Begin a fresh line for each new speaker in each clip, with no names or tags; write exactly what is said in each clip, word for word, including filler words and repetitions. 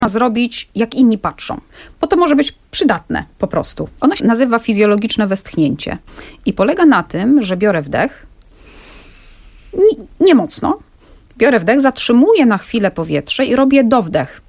zrobić, jak inni patrzą, bo to może być przydatne po prostu. Ono się nazywa fizjologiczne westchnięcie i polega na tym, że biorę wdech, nie, nie mocno, biorę wdech, zatrzymuję na chwilę powietrze i robię dowdech.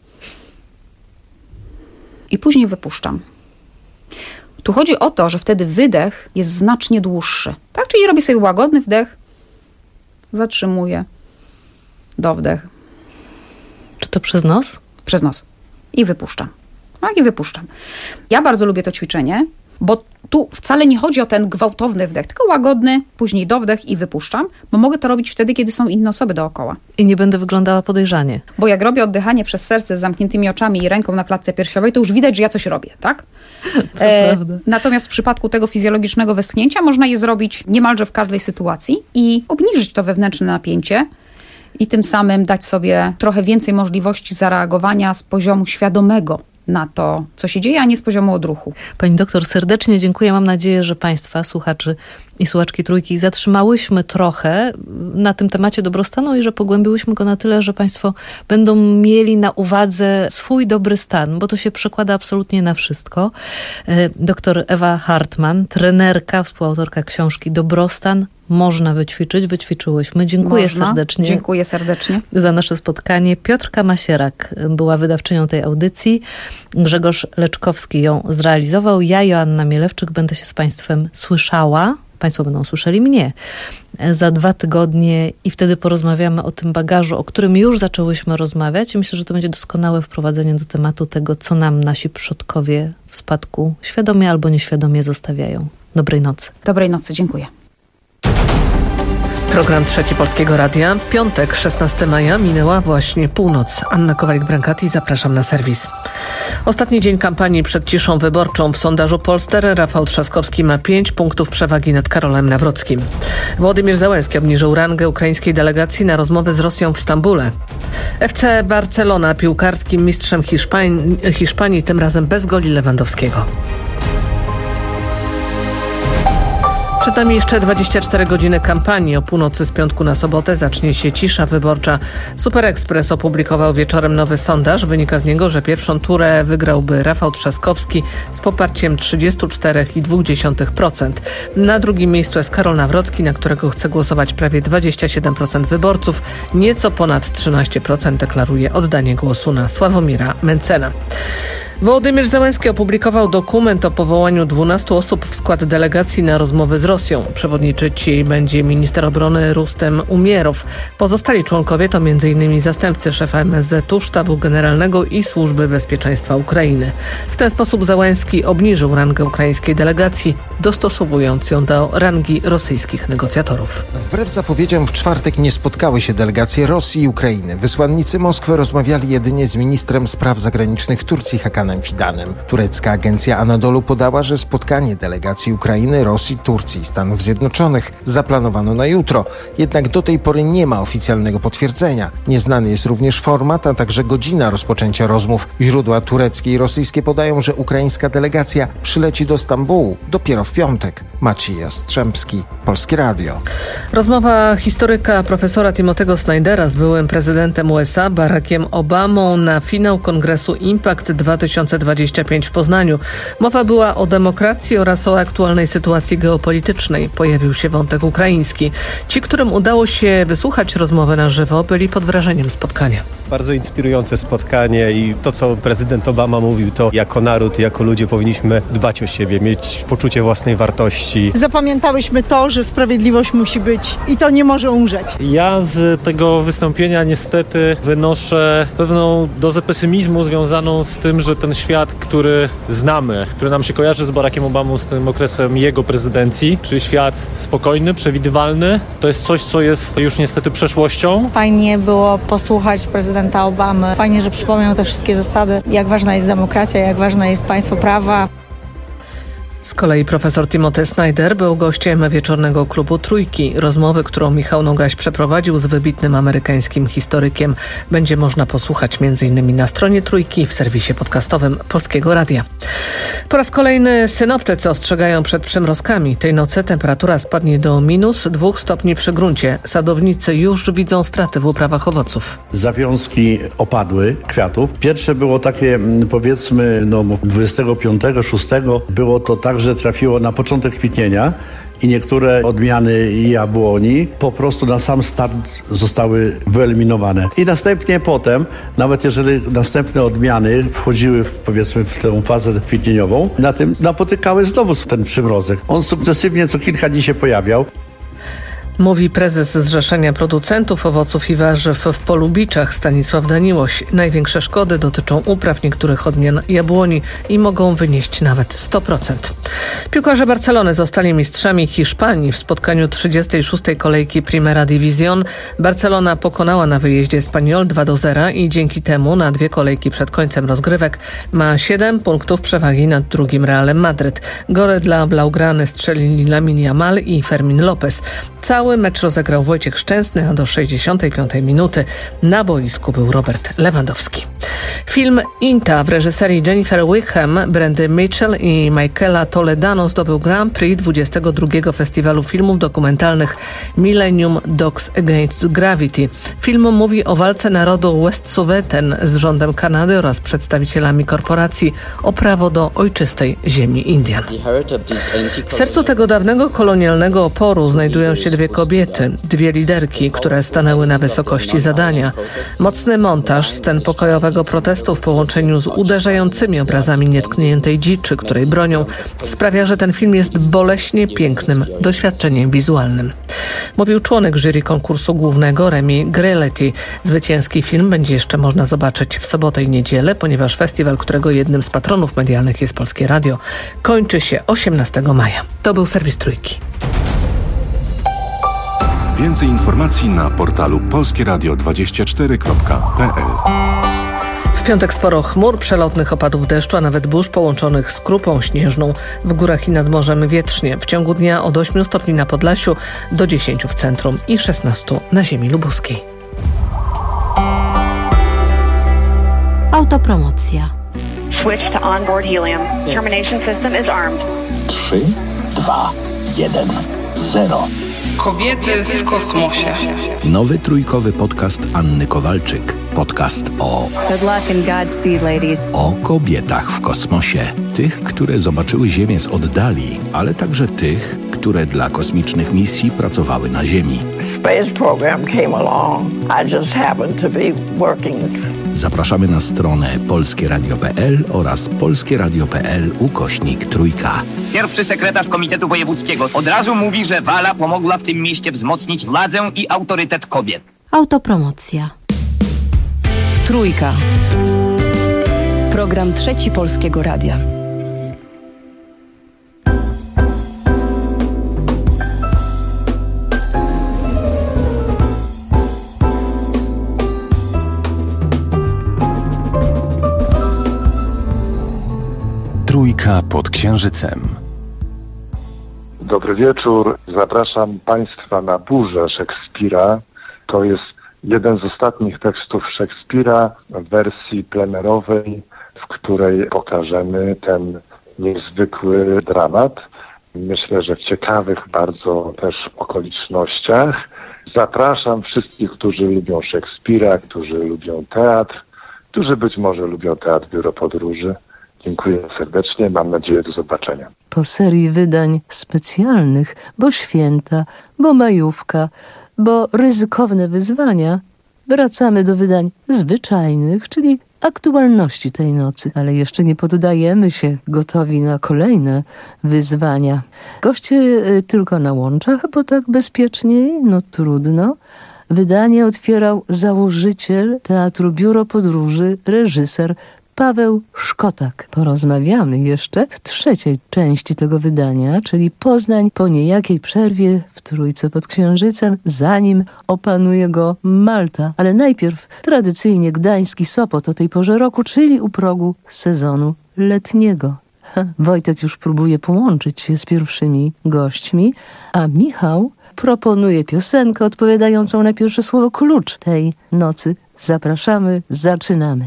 I później wypuszczam. Tu chodzi o to, że wtedy wydech jest znacznie dłuższy. Tak? Czyli robię sobie łagodny wdech, zatrzymuję, dowdech.
Czy to przez nos?
Przez nos. I wypuszczam. Tak, i wypuszczam. Ja bardzo lubię to ćwiczenie, bo tu wcale nie chodzi o ten gwałtowny wdech, tylko łagodny, później dowdech i wypuszczam, bo mogę to robić wtedy, kiedy są inne osoby dookoła.
I nie będę wyglądała podejrzanie.
Bo jak robię oddychanie przez serce z zamkniętymi oczami i ręką na klatce piersiowej, to już widać, że ja coś robię, tak? E, natomiast w przypadku tego fizjologicznego westchnięcia można je zrobić niemalże w każdej sytuacji i obniżyć to wewnętrzne napięcie i tym samym dać sobie trochę więcej możliwości zareagowania z poziomu świadomego na to, co się dzieje, a nie z poziomu odruchu.
Pani doktor, serdecznie dziękuję. Mam nadzieję, że Państwa, słuchaczy i słuchaczki Trójki, zatrzymałyśmy trochę na tym temacie dobrostanu i że pogłębiłyśmy go na tyle, że Państwo będą mieli na uwadze swój dobry stan, bo to się przekłada absolutnie na wszystko. Doktor Ewa Hartman, trenerka, współautorka książki Dobrostan można wyćwiczyć. Wyćwiczyłyśmy. Dziękuję
można.
serdecznie.
Dziękuję serdecznie.
Za nasze spotkanie. Piotrka Masierak była wydawczynią tej audycji. Grzegorz Leczkowski ją zrealizował. Ja, Joanna Mielewczyk, będę się z Państwem słyszała. Państwo będą słyszeli mnie za dwa tygodnie i wtedy porozmawiamy o tym bagażu, o którym już zaczęłyśmy rozmawiać. I myślę, że to będzie doskonałe wprowadzenie do tematu tego, co nam nasi przodkowie w spadku świadomie albo nieświadomie zostawiają. Dobrej nocy.
Dobrej nocy, dziękuję.
Program Trzeci Polskiego Radia. Piątek, szesnastego maja, minęła właśnie północ. Anna Kowalik-Brankati, zapraszam na serwis. Ostatni dzień kampanii przed ciszą wyborczą. W sondażu Polster Rafał Trzaskowski ma pięć punktów przewagi nad Karolem Nawrockim. Władimir Zełenski obniżył rangę ukraińskiej delegacji na rozmowy z Rosją w Stambule. F C Barcelona piłkarskim mistrzem Hiszpanii, Hiszpanii tym razem bez goli Lewandowskiego. Przed nami jeszcze dwadzieścia cztery godziny kampanii. O północy z piątku na sobotę zacznie się cisza wyborcza. Super Express opublikował wieczorem nowy sondaż. Wynika z niego, że pierwszą turę wygrałby Rafał Trzaskowski z poparciem trzydzieści cztery przecinek dwa procent. Na drugim miejscu jest Karol Nawrocki, na którego chce głosować prawie dwadzieścia siedem procent wyborców. Nieco ponad trzynaście procent deklaruje oddanie głosu na Sławomira Mencena. Wołodymyr Zełenski opublikował dokument o powołaniu dwunastu osób w skład delegacji na rozmowy z Rosją. Przewodniczyć jej będzie minister obrony Rustem Umierow. Pozostali członkowie to między innymi zastępcy szefa M S Z u, Sztabu Generalnego i Służby Bezpieczeństwa Ukrainy. W ten sposób Zełenski obniżył rangę ukraińskiej delegacji, dostosowując ją do rangi rosyjskich negocjatorów.
Wbrew zapowiedziom w czwartek nie spotkały się delegacje Rosji i Ukrainy. Wysłannicy Moskwy rozmawiali jedynie z ministrem spraw zagranicznych Turcji Hakanem Fidanem. Turecka agencja Anadolu podała, że spotkanie delegacji Ukrainy, Rosji, Turcji i Stanów Zjednoczonych zaplanowano na jutro. Jednak do tej pory nie ma oficjalnego potwierdzenia. Nieznany jest również format, a także godzina rozpoczęcia rozmów. Źródła tureckie i rosyjskie podają, że ukraińska delegacja przyleci do Stambułu dopiero w piątek. Maciej Jastrzębski, Polskie Radio.
Rozmowa historyka profesora Timothy'ego Snydera z byłym prezydentem U S A Barackiem Obamą na finał kongresu Impact dwa tysiące dwudziesty piąty w Poznaniu. Mowa była o demokracji oraz o aktualnej sytuacji geopolitycznej. Pojawił się wątek ukraiński. Ci, którym udało się wysłuchać rozmowy na żywo, byli pod wrażeniem spotkania.
Bardzo inspirujące spotkanie i to, co prezydent Obama mówił, to jako naród, jako ludzie powinniśmy dbać o siebie, mieć poczucie własnej wartości.
Zapamiętałyśmy to, że sprawiedliwość musi być i to nie może umrzeć.
Ja z tego wystąpienia niestety wynoszę pewną dozę pesymizmu związaną z tym, że ten świat, który znamy, który nam się kojarzy z Barackiem Obamą, z tym okresem jego prezydencji, czyli świat spokojny, przewidywalny, to jest coś, co jest już niestety przeszłością.
Fajnie było posłuchać prezydenta Obamy. Fajnie, że przypomniał te wszystkie zasady, jak ważna jest demokracja, jak ważne jest państwo prawa.
Z kolei profesor Timothy Snyder był gościem wieczornego klubu Trójki. Rozmowy, którą Michał Nogaś przeprowadził z wybitnym amerykańskim historykiem, będzie można posłuchać między innymi na stronie Trójki w serwisie podcastowym Polskiego Radia. Po raz kolejny synoptycy ostrzegają przed przymrozkami. Tej nocy temperatura spadnie do minus dwóch stopni przy gruncie. Sadownicy już widzą straty w uprawach owoców.
Zawiązki opadły kwiatów. Pierwsze było takie, powiedzmy, no dwudziestego piątego, szóstego było to tak, że trafiło na początek kwitnienia i niektóre odmiany jabłoni po prostu na sam start zostały wyeliminowane. I następnie potem, nawet jeżeli następne odmiany wchodziły w, powiedzmy, w tę fazę kwitnieniową, na tym napotykały znowu ten przymrozek. On sukcesywnie co kilka dni się pojawiał.
Mówi prezes Zrzeszenia Producentów Owoców i Warzyw w Polubiczach Stanisław Daniłoś. Największe szkody dotyczą upraw niektórych odmian jabłoni i mogą wynieść nawet sto procent. Piłkarze Barcelony zostali mistrzami Hiszpanii w spotkaniu trzydziestej szóstej kolejki Primera División. Barcelona pokonała na wyjeździe Espanyol dwa do zera i dzięki temu na dwie kolejki przed końcem rozgrywek ma siedem punktów przewagi nad drugim Realem Madryt. Gole dla Blaugrany strzelili Lamine Yamal i Fermin Lopez. Cały mecz rozegrał Wojciech Szczęsny, a do sześćdziesiątej piątej minuty na boisku był Robert Lewandowski. Film Inta w reżyserii Jennifer Wickham, Brandy Mitchell i Michaela Toledano zdobył Grand Prix dwudziestego drugiego Festiwalu Filmów Dokumentalnych Millennium Docs Against Gravity. Film mówi o walce narodu West Suweten z rządem Kanady oraz przedstawicielami korporacji o prawo do ojczystej ziemi Indian. W sercu tego dawnego kolonialnego oporu znajdują się dwie kobiety, dwie liderki, które stanęły na wysokości zadania. Mocny montaż scen pokojowego protestu w połączeniu z uderzającymi obrazami nietkniętej dziczy, której bronią, sprawia, że ten film jest boleśnie pięknym doświadczeniem wizualnym. Mówił członek jury konkursu głównego Remi Greletti. Zwycięski film będzie jeszcze można zobaczyć w sobotę i niedzielę, ponieważ festiwal, którego jednym z patronów medialnych jest Polskie Radio, kończy się osiemnastego maja. To był serwis Trójki.
Więcej informacji na portalu polskieradio dwadzieścia cztery kropka p l.
W piątek sporo chmur, przelotnych opadów deszczu, a nawet burz połączonych z krupą śnieżną. W górach i nad morzem wietrznie. W ciągu dnia od ośmiu stopni na Podlasiu do dziesięciu w centrum i szesnastu na ziemi lubuskiej.
Autopromocja.
Switch to onboard helium. Termination system is armed.
trzy, dwa, jeden, zero.
Kobiety w kosmosie.
Nowy trójkowy podcast Anny Kowalczyk. Podcast o...
Good luck and Godspeed, ladies.
O kobietach w kosmosie. Tych, które zobaczyły Ziemię z oddali, ale także tych, które dla kosmicznych misji pracowały na Ziemi.
Space program came along. I just happened to be working.
Zapraszamy na stronę polskieradio kropka p l oraz polskieradio kropka p l ukośnik trójka.
Pierwszy sekretarz Komitetu Wojewódzkiego od razu mówi, że Wala pomogła w tym mieście wzmocnić władzę i autorytet kobiet.
Autopromocja.
Trójka. Program Trzeci Polskiego Radia.
Trójka pod księżycem.
Dobry wieczór. Zapraszam Państwa na Burzę Szekspira. To jest jeden z ostatnich tekstów Szekspira w wersji plenerowej, w której pokażemy ten niezwykły dramat. Myślę, że w ciekawych bardzo też okolicznościach. Zapraszam wszystkich, którzy lubią Szekspira, którzy lubią teatr, którzy być może lubią Teatr Biuro Podróży. Dziękuję serdecznie, mam nadzieję do zobaczenia.
Po serii wydań specjalnych, bo święta, bo majówka, bo ryzykowne wyzwania, wracamy do wydań zwyczajnych, czyli aktualności tej nocy. Ale jeszcze nie poddajemy się, gotowi na kolejne wyzwania. Goście tylko na łączach, bo tak bezpieczniej, no trudno. Wydanie otwierał założyciel Teatru Biuro Podróży, reżyser Paweł Szkotak. Porozmawiamy jeszcze w trzeciej części tego wydania, czyli Poznań po niejakiej przerwie w Trójce pod Księżycem, zanim opanuje go Malta. Ale najpierw tradycyjnie gdański Sopot o tej porze roku, czyli u progu sezonu letniego. Wojtek już próbuje połączyć się z pierwszymi gośćmi, a Michał proponuje piosenkę odpowiadającą na pierwsze słowo klucz tej nocy. Zapraszamy, zaczynamy.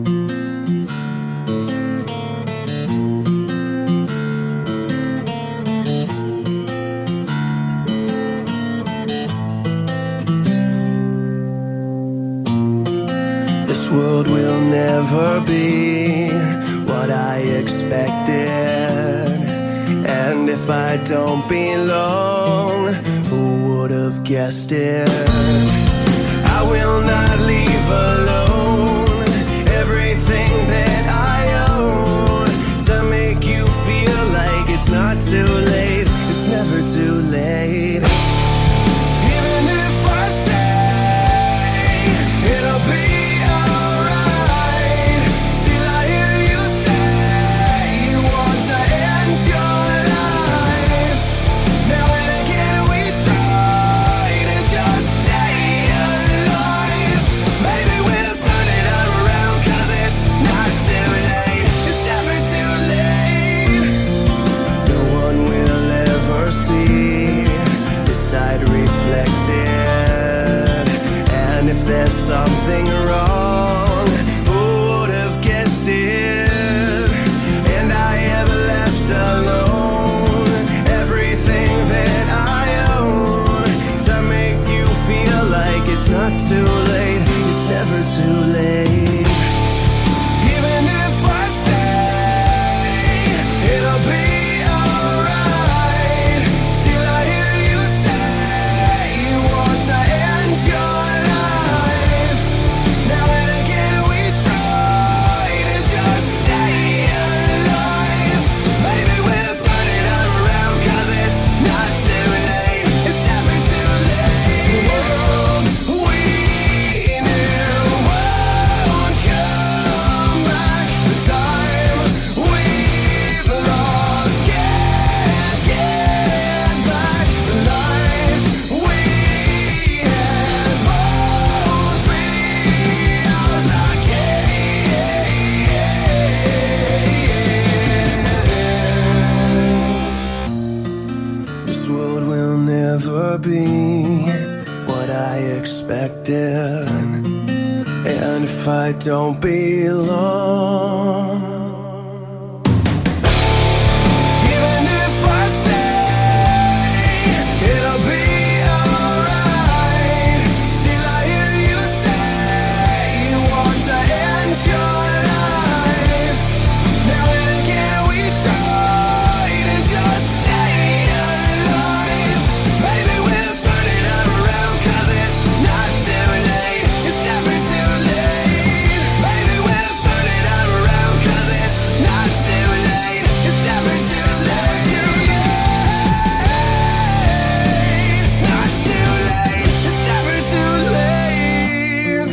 This world will never be what I expected, and if I don't belong, who would have guessed it? I will not leave alone everything that I own to make you feel like it's not too late. It's never too late. Even if I say it'll be there's something wrong, who would have guessed it? And I have left alone everything that I own to make you feel like it's not too late. It's never too late. Even if I say it'll be alright, still I hear you say you want to end your be what I expected, and if I don't belong, even if I say it'll be alright, still I hear you say you want to end your life. Now and again we try to just stay alive. Maybe we'll turn it around, 'cause it's not too late. It's never too late. Maybe we'll turn it around, 'cause it's not too late. It's never too late. It's not too late. It's never too late.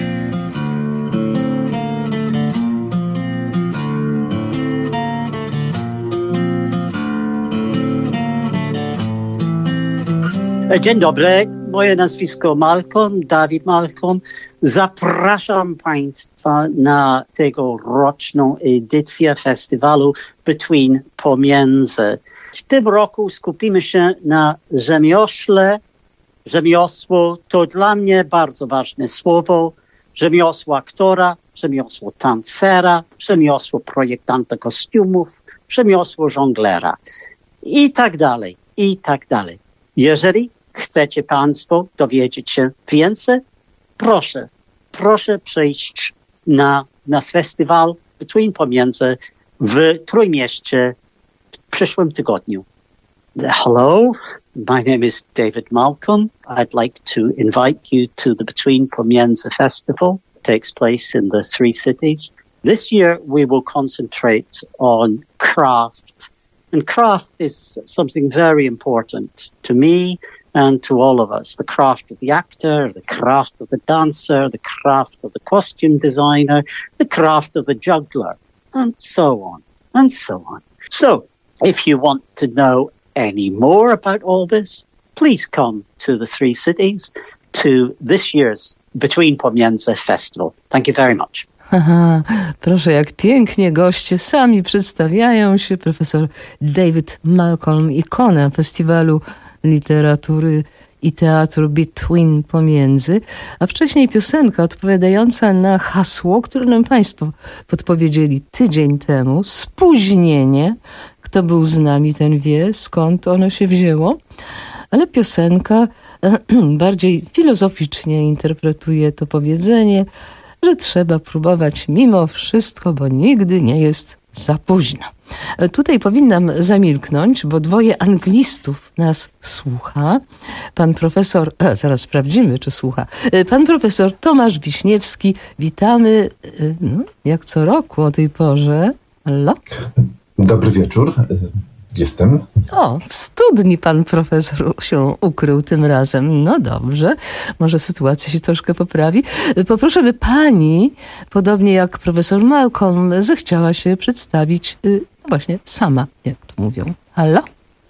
Dzień dobry, moje nazwisko Malcolm, Dawid Malcolm. Zapraszam Państwa na tegoroczną edycję festiwalu Between Pomiędzy. W tym roku skupimy się na rzemiośle. Rzemiosło to dla mnie bardzo ważne słowo. Rzemiosło aktora, rzemiosło tancera, rzemiosło projektanta kostiumów, rzemiosło żonglera i tak dalej, i tak dalej. Jeżeli chcecie Państwo dowiedzieć się więcej, proszę, proszę przyjść na nasz festiwal Between Pomiędzy w Trójmieście w przyszłym tygodniu. Hello, my name is David Malcolm. I'd like to invite you to the Between Pomiędzy Festival. It takes place in the three cities. This year we will concentrate on craft. And craft is something very important to me and to all of us. The craft of the actor, the craft of the dancer, the craft of the costume designer, the craft of the juggler, and so on, and so on. So, if you want to know any more about all this, please come to the three cities to this year's Between Pomiędzy Festival. Thank you very much.
Aha, proszę, jak pięknie goście sami przedstawiają się. Profesor David Malcolm, ikona Festiwalu Literatury i Teatru Between, pomiędzy, a wcześniej piosenka odpowiadająca na hasło, które nam Państwo podpowiedzieli tydzień temu. Spóźnienie. Kto był z nami, ten wie, skąd ono się wzięło. Ale piosenka bardziej filozoficznie interpretuje to powiedzenie, że trzeba próbować mimo wszystko, bo nigdy nie jest za późno. Tutaj powinnam zamilknąć, bo dwoje anglistów nas słucha. Pan profesor, a, zaraz sprawdzimy, czy słucha. Pan profesor Tomasz Wiśniewski. Witamy, no, jak co roku o tej porze. Halo?
Dobry wieczór. Jestem.
O, w studni pan profesor się ukrył tym razem. No dobrze, może sytuacja się troszkę poprawi. Poproszę, by pani, podobnie jak profesor Malcolm, zechciała się przedstawić y, właśnie sama, jak to mówią. Halo?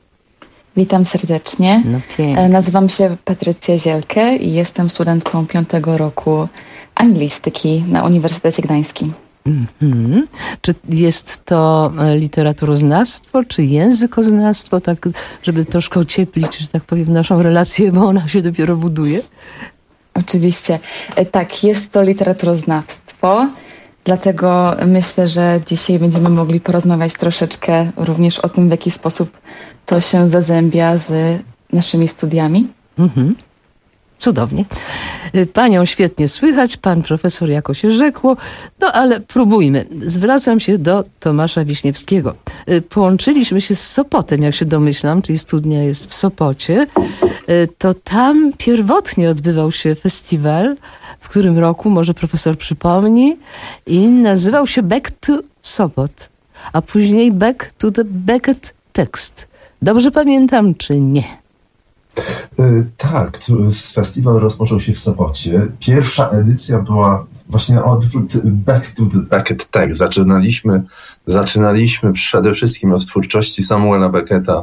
Witam serdecznie.
No pięknie.
Nazywam się Patrycja Zielkę i jestem studentką piątego roku anglistyki na Uniwersytecie Gdańskim.
Mm-hmm. Czy jest to literaturoznawstwo, czy językoznawstwo, tak żeby troszkę ocieplić, że tak powiem, naszą relację, bo ona się dopiero buduje?
Oczywiście. Tak, jest to literaturoznawstwo, dlatego myślę, że dzisiaj będziemy mogli porozmawiać troszeczkę również o tym, w jaki sposób to się zazębia z naszymi studiami.
Mhm. Cudownie. Panią świetnie słychać, pan profesor jako się rzekło, no ale próbujmy. Zwracam się do Tomasza Wiśniewskiego. Połączyliśmy się z Sopotem, jak się domyślam, czyli studnia jest w Sopocie. To tam pierwotnie odbywał się festiwal, w którym roku, może profesor przypomni, i nazywał się Back to Sopot, a później Back to the Beckett Text. Dobrze pamiętam, czy nie?
Tak, festiwal rozpoczął się w Sopocie. Pierwsza edycja była właśnie odwrót Back to the Beckett Text. Zaczynaliśmy, zaczynaliśmy przede wszystkim od twórczości Samuela Becketta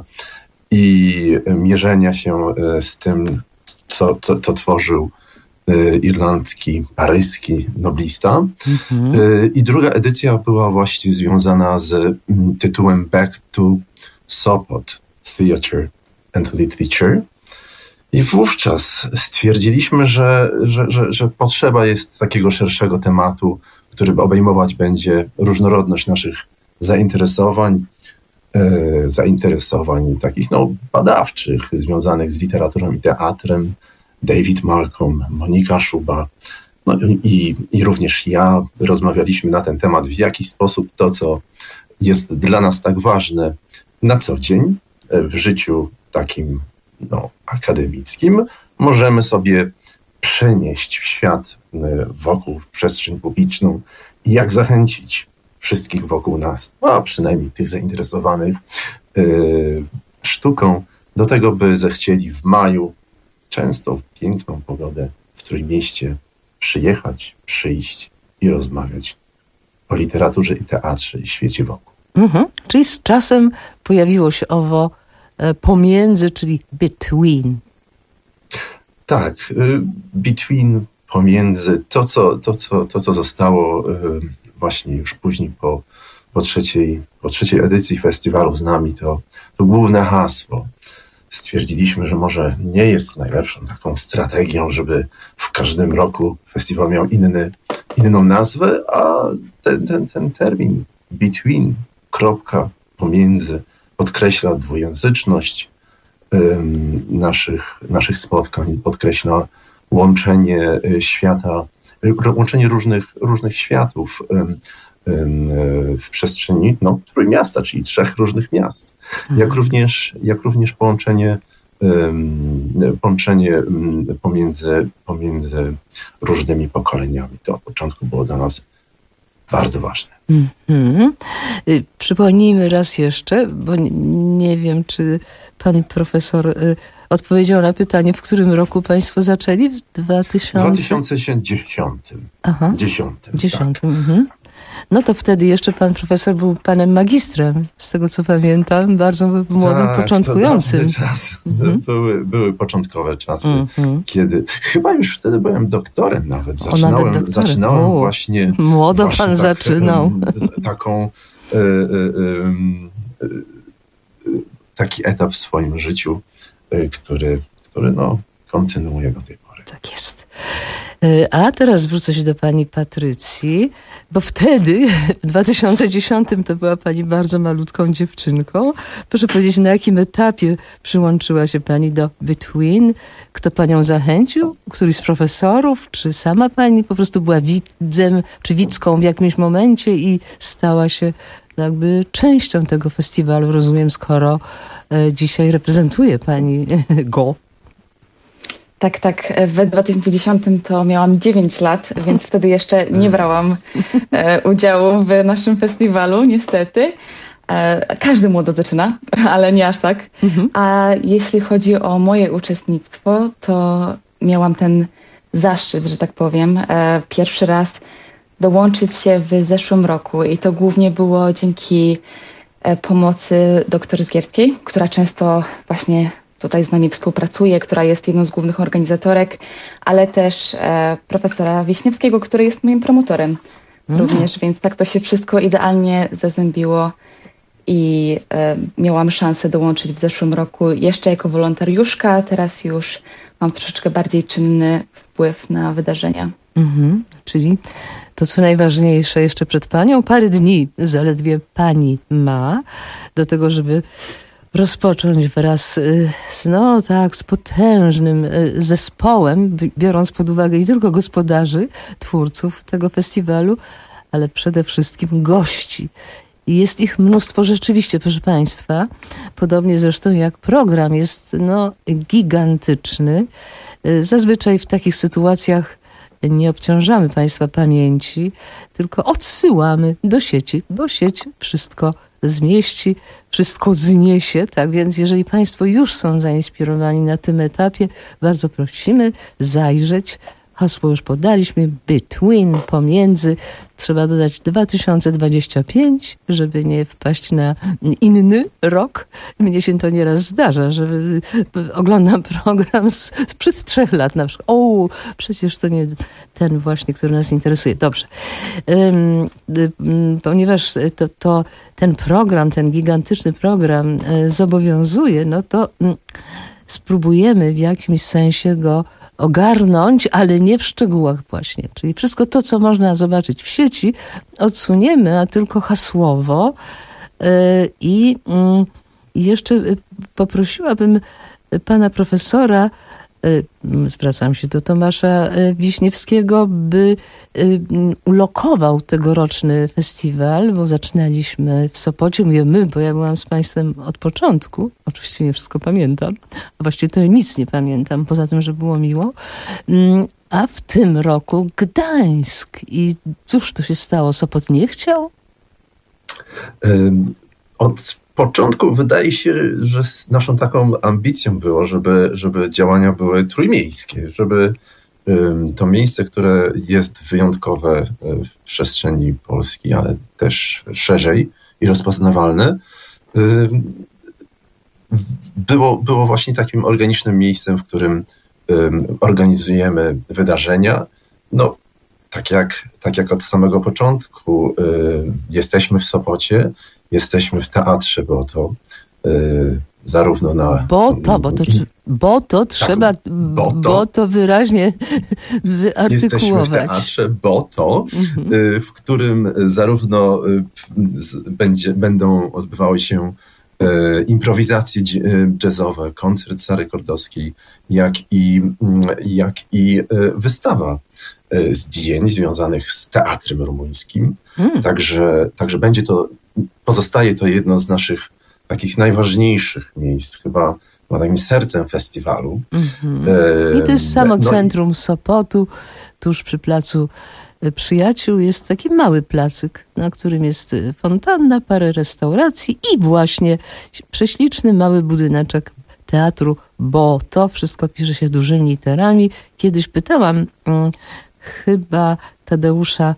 i mierzenia się z tym, co, co, co tworzył irlandzki, paryski noblista. Mhm. I druga edycja była właśnie związana z tytułem Back to Sopot Theatre and Literature. I wówczas stwierdziliśmy, że, że, że, że potrzeba jest takiego szerszego tematu, który obejmować będzie różnorodność naszych zainteresowań, e, zainteresowań takich no, badawczych, związanych z literaturą i teatrem. David Malcolm, Monika Szuba, no i, i również ja rozmawialiśmy na ten temat, w jaki sposób to, co jest dla nas tak ważne na co dzień w życiu takim no, akademickim, możemy sobie przenieść w świat wokół, w przestrzeń publiczną i jak zachęcić wszystkich wokół nas, a przynajmniej tych zainteresowanych yy, sztuką, do tego, by zechcieli w maju, często w piękną pogodę w Trójmieście, przyjechać, przyjść i rozmawiać o literaturze i teatrze i świecie wokół.
Mhm. Czyli z czasem pojawiło się owo pomiędzy, czyli between.
Tak, between, pomiędzy, to co, to, co, to, co zostało właśnie już później po, po, trzeciej, po trzeciej edycji festiwalu z nami, to, to główne hasło. Stwierdziliśmy, że może nie jest najlepszą taką strategią, żeby w każdym roku festiwal miał inny, inną nazwę, a ten, ten, ten termin between, kropka, pomiędzy, podkreśla dwujęzyczność um, naszych, naszych spotkań, podkreśla łączenie świata, łączenie różnych, różnych światów um, um, w przestrzeni no, Trójmiasta, czyli trzech różnych miast. Mhm. Jak również, jak również połączenie, um, połączenie um, pomiędzy, pomiędzy różnymi pokoleniami. To od początku było dla nas bardzo ważne.
Mm-hmm. Przypomnijmy raz jeszcze, bo nie, nie wiem, czy pan profesor y, odpowiedział na pytanie, w którym roku państwo zaczęli? W dwa tysiące
dziesiątym.
Aha.
Dziesiątym.
Dziesiątym.
Tak.
Mhm. No to wtedy jeszcze pan profesor był panem magistrem, z tego co pamiętam, bardzo młodym,
tak,
początkującym.
To czas.
Mhm.
Były, były początkowe czasy,
Mhm.
kiedy chyba już wtedy byłem doktorem nawet.
O,
Zaczynałem,
nawet doktorem.
zaczynałem
O,
właśnie...
młodo
właśnie
pan
tak,
zaczynał.
em, z- Taką... y, y, y, y, taki etap w swoim życiu, y, który, który no, kontynuuję do tej pory.
Tak jest. E, A teraz zwrócę się do pani Patrycji, bo wtedy, w dwa tysiące dziesiątym, to była pani bardzo malutką dziewczynką. Proszę powiedzieć, na jakim etapie przyłączyła się pani do Between? Kto panią zachęcił? Któryś z profesorów? Czy sama pani po prostu była widzem, czy widzką w jakimś momencie i stała się jakby częścią tego festiwalu? Rozumiem, skoro e, dzisiaj reprezentuje pani go.
Tak, tak. W dwa tysiące dziesiątym to miałam dziewięć lat, więc wtedy jeszcze nie brałam e, udziału w naszym festiwalu, niestety. E, każdy młodo zaczyna, ale nie aż tak. A jeśli chodzi o moje uczestnictwo, to miałam ten zaszczyt, że tak powiem, e, pierwszy raz dołączyć się w zeszłym roku i to głównie było dzięki e, pomocy dr Zgierskiej, która często właśnie tutaj z nami współpracuje, która jest jedną z głównych organizatorek, ale też e, profesora Wiśniewskiego, który jest moim promotorem
Mm.
również, więc tak to się wszystko idealnie zazębiło i e, miałam szansę dołączyć w zeszłym roku jeszcze jako wolontariuszka, teraz już mam troszeczkę bardziej czynny wpływ na wydarzenia.
Mhm. Czyli to, co najważniejsze jeszcze przed panią, parę dni zaledwie pani ma do tego, żeby rozpocząć wraz y, z, no tak, z potężnym y, zespołem, bi- biorąc pod uwagę nie tylko gospodarzy, twórców tego festiwalu, ale przede wszystkim gości. I jest ich mnóstwo rzeczywiście, proszę państwa. Podobnie zresztą jak program jest no, gigantyczny. Y, Zazwyczaj w takich sytuacjach nie obciążamy państwa pamięci, tylko odsyłamy do sieci, bo sieć wszystko zmieści, wszystko zniesie, tak więc jeżeli państwo już są zainspirowani na tym etapie, bardzo prosimy zajrzeć. Hasło już podaliśmy, between, pomiędzy. Trzeba dodać dwa tysiące dwudziesty piąty, żeby nie wpaść na inny rok. Mnie się to nieraz zdarza, że oglądam program z, sprzed trzech lat na przykład. O, przecież to nie ten właśnie, który nas interesuje. Dobrze. Ym, ym, ponieważ to, to ten program, ten gigantyczny program y, zobowiązuje, no to y, spróbujemy w jakimś sensie go ogarnąć, ale nie w szczegółach właśnie. Czyli wszystko to, co można zobaczyć w sieci, odsuniemy, a tylko hasłowo. Yy, I yy, jeszcze poprosiłabym pana profesora, yy, zwracam się do Tomasza Wiśniewskiego, by yy, ulokował tegoroczny festiwal, bo zaczynaliśmy w Sopocie. Mówię my, bo ja byłam z państwem od początku. Oczywiście nie wszystko pamiętam. A właściwie to nic nie pamiętam, poza tym, że było miło. Yy, a w tym roku Gdańsk. I cóż to się stało? Sopot nie chciał?
Ym, Od początku wydaje się, że z naszą taką ambicją było, żeby, żeby działania były trójmiejskie, żeby ym, to miejsce, które jest wyjątkowe y, w przestrzeni Polski, ale też szerzej i rozpoznawalne, ym, w- było, było właśnie takim organicznym miejscem, w którym ym, organizujemy wydarzenia. No, tak jak, tak jak od samego początku y, jesteśmy w Sopocie, jesteśmy w teatrze, bo to y, zarówno na...
Bo to, bo to, tr- bo to trzeba,
bo to.
bo to wyraźnie
Jesteśmy w
wyartykułować.
teatrze, bo to,
Mhm.
y, w którym zarówno y, z, będzie, będą odbywały się y, improwizacje dzi- y, jazzowe, koncert Sary Kordowskiej, jak i, mm, jak i y, wystawa y, zdjęć związanych z teatrem rumuńskim.
Hmm.
Także, także będzie to, pozostaje to jedno z naszych takich najważniejszych miejsc, chyba, chyba takim sercem festiwalu.
Mhm.
E,
I to jest samo
no i-
centrum Sopotu, tuż przy placu Przyjaciół jest taki mały placyk, na którym jest fontanna, parę restauracji i właśnie prześliczny mały budyneczek teatru, bo to wszystko pisze się dużymi literami. Kiedyś pytałam hmm, chyba Tadeusza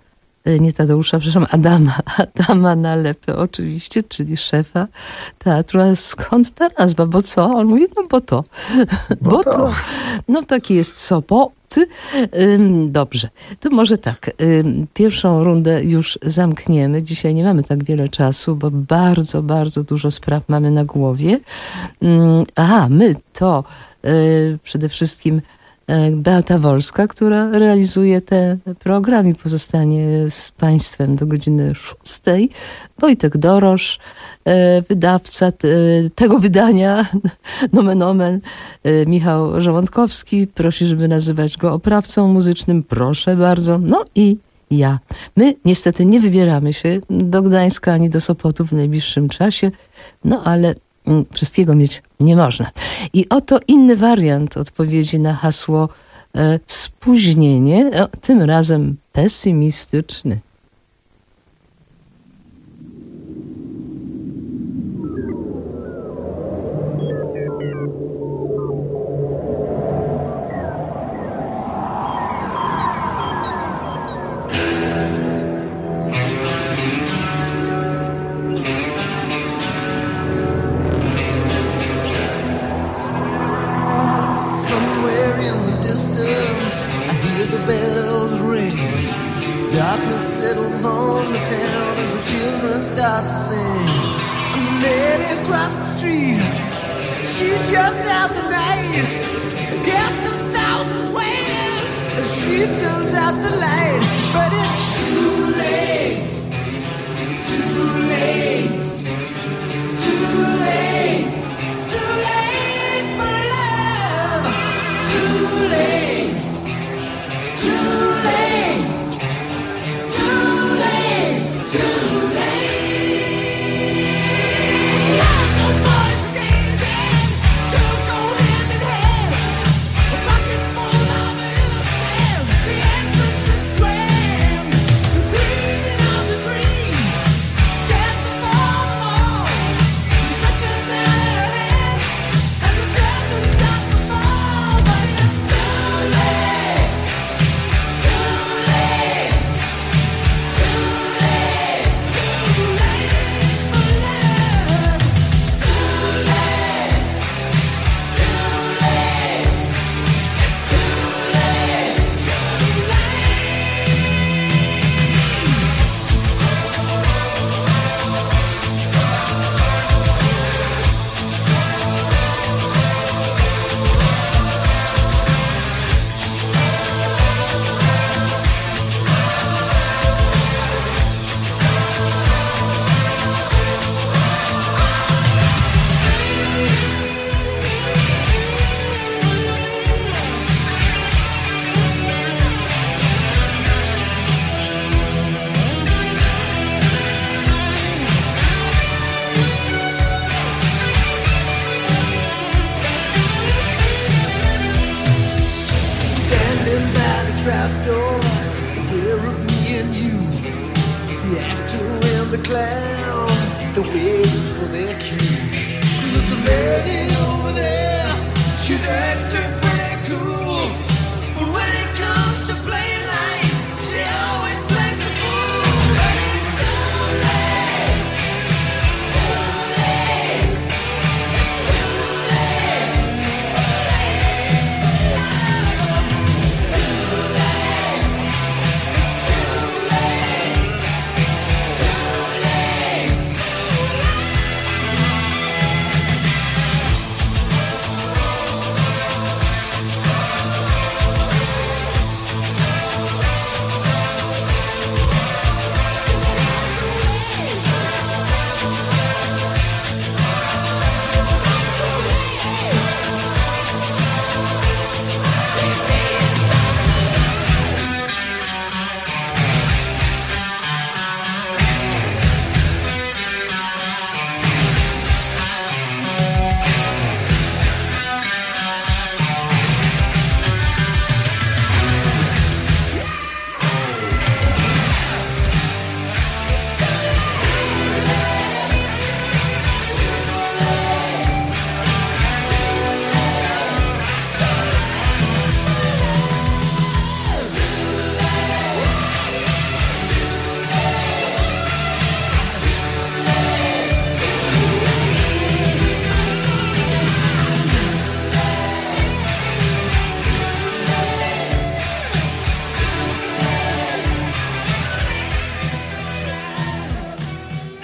nie Tadeusza, przepraszam, Adama, Adama Nalepy oczywiście, czyli szefa teatru. A skąd ta nazwa? Bo co? On mówi, no bo to. Bo, bo to. to. No taki jest Sopot. Dobrze, to może tak. Pierwszą rundę już zamkniemy. Dzisiaj nie mamy tak wiele czasu, bo bardzo, bardzo dużo spraw mamy na głowie. Aha, my to przede wszystkim Beata Wolska, która realizuje ten program i pozostanie z Państwem do godziny szóstej. Wojtek Dorosz, wydawca tego wydania, nomen omen, Michał Żołądkowski, prosi, żeby nazywać go oprawcą muzycznym, proszę bardzo. No i ja. My niestety nie wybieramy się do Gdańska ani do Sopotu w najbliższym czasie, no ale wszystkiego mieć nie można. I oto inny wariant odpowiedzi na hasło e, spóźnienie, o, tym razem pesymistyczny.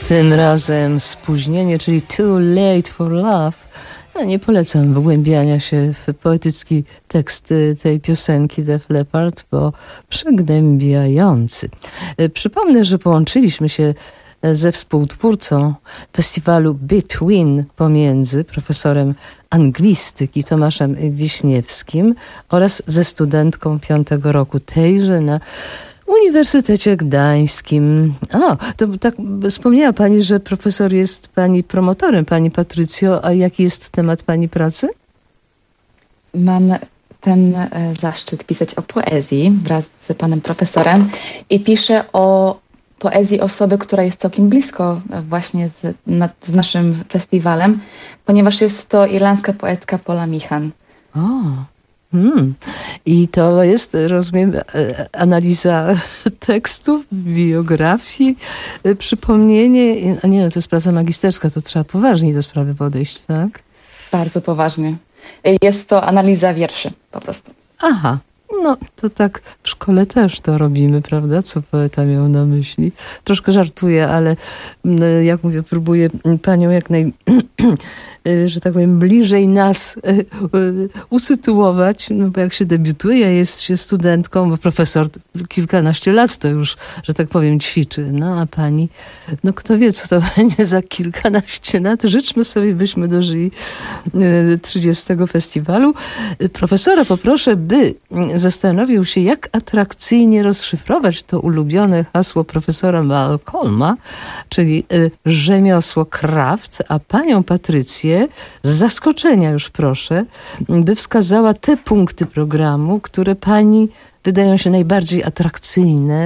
Tym razem spóźnienie, czyli Too Late for Love. Ja nie polecam wgłębiania się w poetycki tekst tej piosenki Def Leppard, bo przygnębiający. Przypomnę, że połączyliśmy się ze współtwórcą festiwalu Between pomiędzy profesorem anglistyki Tomaszem Wiśniewskim oraz ze studentką piątego roku tejże na Uniwersytecie Gdańskim. A, to tak wspomniała pani, że profesor jest pani promotorem, pani Patrycjo, a jaki jest temat pani pracy?
Mam ten zaszczyt pisać o poezji wraz z panem profesorem i piszę o poezji osoby, która jest całkiem blisko właśnie z, na, z naszym festiwalem, ponieważ jest to irlandzka poetka Paula Meehan.
O. Hmm. I to jest, rozumiem, analiza tekstów, biografii, przypomnienie. A nie, no to jest praca magisterska, to trzeba poważniej do sprawy podejść, tak?
Bardzo poważnie. Jest to analiza wierszy, po prostu.
Aha. No, to tak w szkole też to robimy, prawda? Co poeta miał na myśli. Troszkę żartuję, ale jak mówię, próbuję panią jak naj... że tak powiem, bliżej nas usytuować, no bo jak się debiutuje, jest się studentką, bo profesor kilkanaście lat to już, że tak powiem, ćwiczy. No a pani, no kto wie, co to będzie za kilkanaście lat. Życzmy sobie, byśmy dożyli trzydziestego festiwalu. Profesora poproszę, by zastanowił się, jak atrakcyjnie rozszyfrować to ulubione hasło profesora Malcolma, czyli rzemiosło craft, a panią Patrycję z zaskoczenia już proszę, by wskazała te punkty programu, które pani wydają się najbardziej atrakcyjne,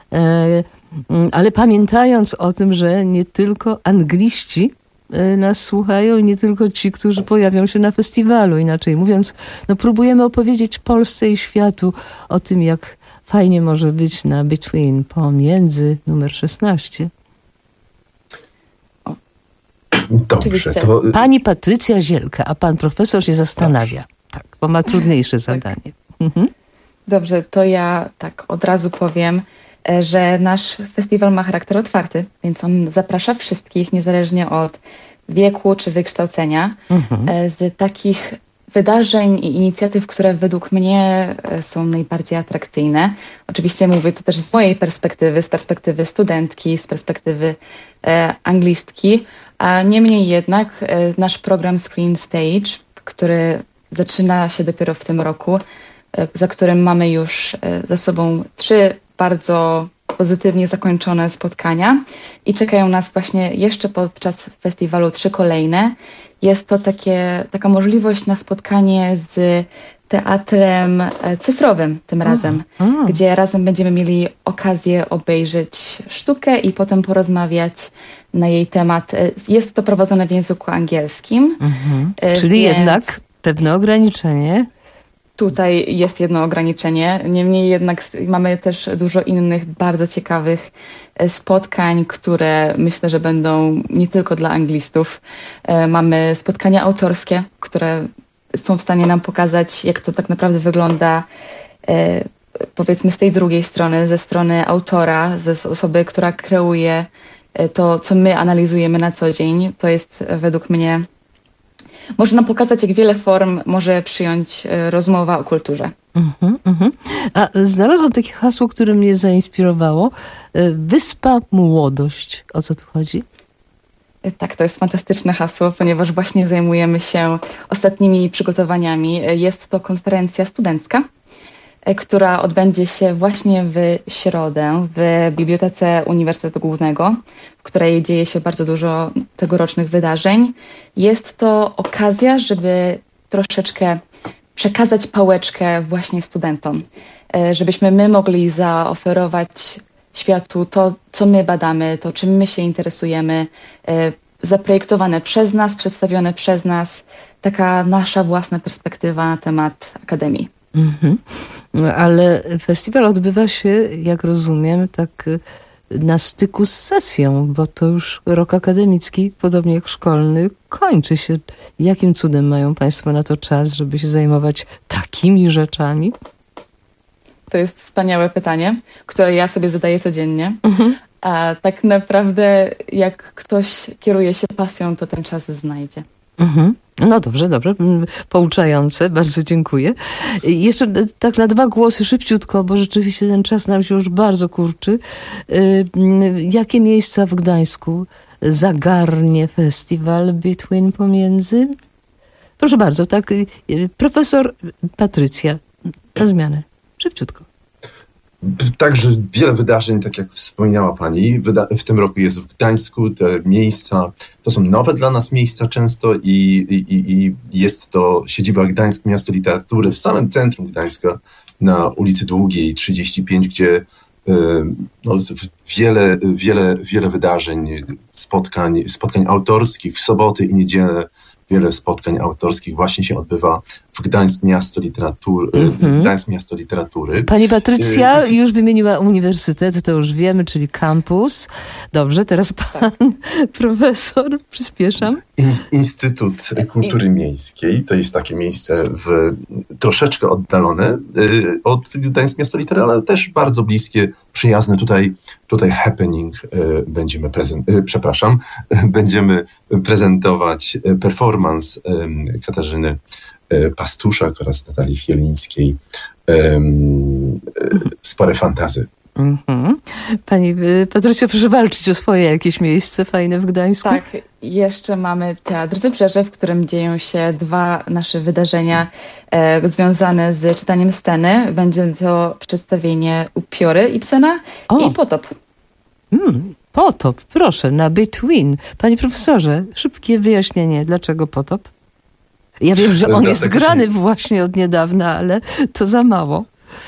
ale pamiętając o tym, że nie tylko angliści nas słuchają i nie tylko ci, którzy pojawią się na festiwalu. Inaczej mówiąc, no próbujemy opowiedzieć Polsce i światu o tym, jak fajnie może być na Between pomiędzy numer szesnaście.
Dobrze, to...
Pani Patrycja Zielka, a pan profesor się zastanawia. Tak, bo ma trudniejsze zadanie. Mhm.
Dobrze, to ja tak od razu powiem, że nasz festiwal ma charakter otwarty, więc on zaprasza wszystkich, niezależnie od wieku czy wykształcenia. Mhm. Z takich wydarzeń i inicjatyw, które według mnie są najbardziej atrakcyjne. Oczywiście mówię to też z mojej perspektywy, z perspektywy studentki, z perspektywy e, anglistki, a niemniej jednak e, nasz program Screen Stage, który zaczyna się dopiero w tym roku, e, za którym mamy już e, za sobą trzy bardzo pozytywnie zakończone spotkania i czekają nas właśnie jeszcze podczas festiwalu trzy kolejne. Jest to takie, taka możliwość na spotkanie z teatrem cyfrowym tym razem, a, a. gdzie razem będziemy mieli okazję obejrzeć sztukę i potem porozmawiać na jej temat. Jest to prowadzone w języku angielskim.
Mhm. Czyli więc... jednak pewne ograniczenie.
Tutaj jest jedno ograniczenie, niemniej jednak mamy też dużo innych bardzo ciekawych spotkań, które myślę, że będą nie tylko dla anglistów. Mamy spotkania autorskie, które są w stanie nam pokazać, jak to tak naprawdę wygląda, powiedzmy z tej drugiej strony, ze strony autora, ze osoby, która kreuje to, co my analizujemy na co dzień. To jest według mnie... Może nam pokazać, jak wiele form może przyjąć rozmowa o kulturze.
Uh-huh, uh-huh. A znalazłam takie hasło, które mnie zainspirowało. Wyspa Młodość. O co tu chodzi?
Tak, to jest fantastyczne hasło, ponieważ właśnie zajmujemy się ostatnimi przygotowaniami. Jest to konferencja studencka, która odbędzie się właśnie w środę w Bibliotece Uniwersytetu Głównego, w której dzieje się bardzo dużo tegorocznych wydarzeń. Jest to okazja, żeby troszeczkę przekazać pałeczkę właśnie studentom, żebyśmy my mogli zaoferować światu to, co my badamy, to, czym my się interesujemy, zaprojektowane przez nas, przedstawione przez nas, taka nasza własna perspektywa na temat akademii.
Mhm. Ale festiwal odbywa się, jak rozumiem, tak na styku z sesją, bo to już rok akademicki, podobnie jak szkolny, kończy się. Jakim cudem mają Państwo na to czas, żeby się zajmować takimi rzeczami?
To jest wspaniałe pytanie, które ja sobie zadaję codziennie.
Mhm.
A tak naprawdę jak ktoś kieruje się pasją, to ten czas znajdzie.
Mhm. No dobrze, dobrze. Pouczające. Bardzo dziękuję. Jeszcze tak na dwa głosy szybciutko, bo rzeczywiście ten czas nam się już bardzo kurczy. Jakie miejsca w Gdańsku zagarnie festiwal Between pomiędzy? Proszę bardzo, tak. Profesor Patrycja, na zmianę. Szybciutko.
Także wiele wydarzeń, tak jak wspominała Pani, w tym roku jest w Gdańsku. Te miejsca, to są nowe dla nas miejsca często i, i, i jest to siedziba Gdańsk, Miasto Literatury w samym centrum Gdańska na ulicy Długiej trzydzieści pięć, gdzie no, wiele, wiele, wiele wydarzeń, spotkań, spotkań autorskich w soboty i niedzielę. Wiele spotkań autorskich właśnie się odbywa w Gdańsk Miasto Literatury. Mm-hmm. Gdańsk Miasto Literatury.
Pani Patrycja y- już wymieniła uniwersytet, to już wiemy, czyli kampus. Dobrze, teraz pan profesor, przyspieszam.
In- Instytut Kultury Miejskiej, to jest takie miejsce w, troszeczkę oddalone y, od Gdańsk Miasto Literatury, ale też bardzo bliskie, przyjazne. Tutaj, tutaj happening y, będziemy prezent, y, przepraszam, y, będziemy prezentować performance y, Katarzyny Pastuszak oraz Natalii Chielińskiej, um, Spore fantazy.
Mm-hmm. Pani Patrycja, proszę walczyć o swoje jakieś miejsce fajne w Gdańsku.
Tak, jeszcze mamy Teatr Wybrzeże, w którym dzieją się dwa nasze wydarzenia e, związane z czytaniem sceny. Będzie to przedstawienie Upiory Ibsena o. i Potop.
Mm, potop, proszę, na Between. Panie profesorze, szybkie wyjaśnienie, dlaczego Potop? Ja wiem, że on jest grany właśnie od niedawna, ale to za mało.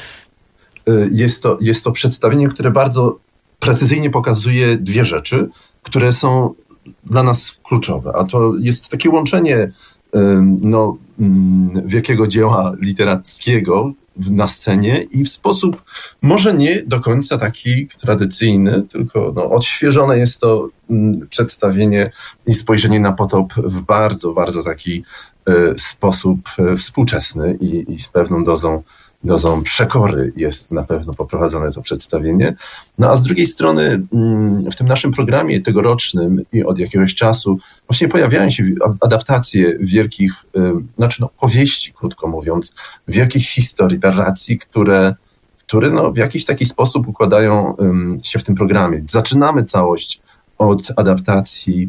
Jest to, jest to przedstawienie, które bardzo precyzyjnie pokazuje dwie rzeczy, które są dla nas kluczowe. A to jest takie łączenie no, wielkiego dzieła literackiego na scenie i w sposób może nie do końca taki tradycyjny, tylko no, odświeżone jest to przedstawienie i spojrzenie na Potop w bardzo, bardzo taki sposób współczesny i, i z pewną dozą, dozą przekory jest na pewno poprowadzone to przedstawienie. No a z drugiej strony w tym naszym programie tegorocznym i od jakiegoś czasu właśnie pojawiają się adaptacje wielkich, znaczy no, powieści, krótko mówiąc, wielkich historii, narracji, które, które no, w jakiś taki sposób układają się w tym programie. Zaczynamy całość od adaptacji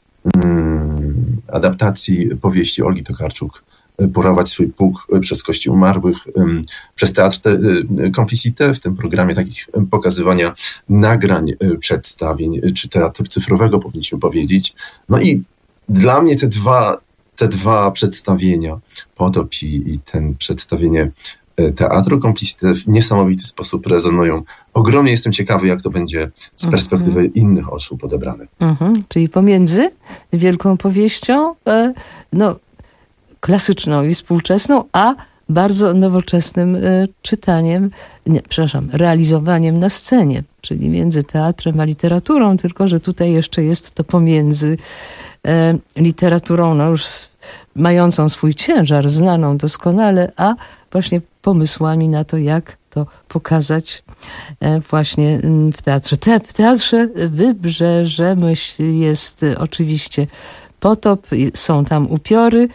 adaptacji powieści Olgi Tokarczuk Porować swój pług przez kości umarłych, przez Teatr Complicité, w tym programie takich pokazywania nagrań przedstawień, czy teatru cyfrowego powinniśmy powiedzieć. No i dla mnie te dwa, te dwa przedstawienia, Potop i, i ten przedstawienie Teatru Complicité w niesamowity sposób rezonują. Ogromnie jestem ciekawy, jak to będzie z perspektywy mm-hmm. innych osób odebrane.
Mm-hmm. Czyli pomiędzy wielką powieścią, e, no, klasyczną i współczesną, a bardzo nowoczesnym e, czytaniem, nie, przepraszam, realizowaniem na scenie, czyli między teatrem a literaturą, tylko że tutaj jeszcze jest to pomiędzy e, literaturą, no już mającą swój ciężar, znaną doskonale, a właśnie pomysłami na to, jak to pokazać właśnie w teatrze. Te, w Teatrze Wybrzeże myśl jest oczywiście Potop, są tam Upiory,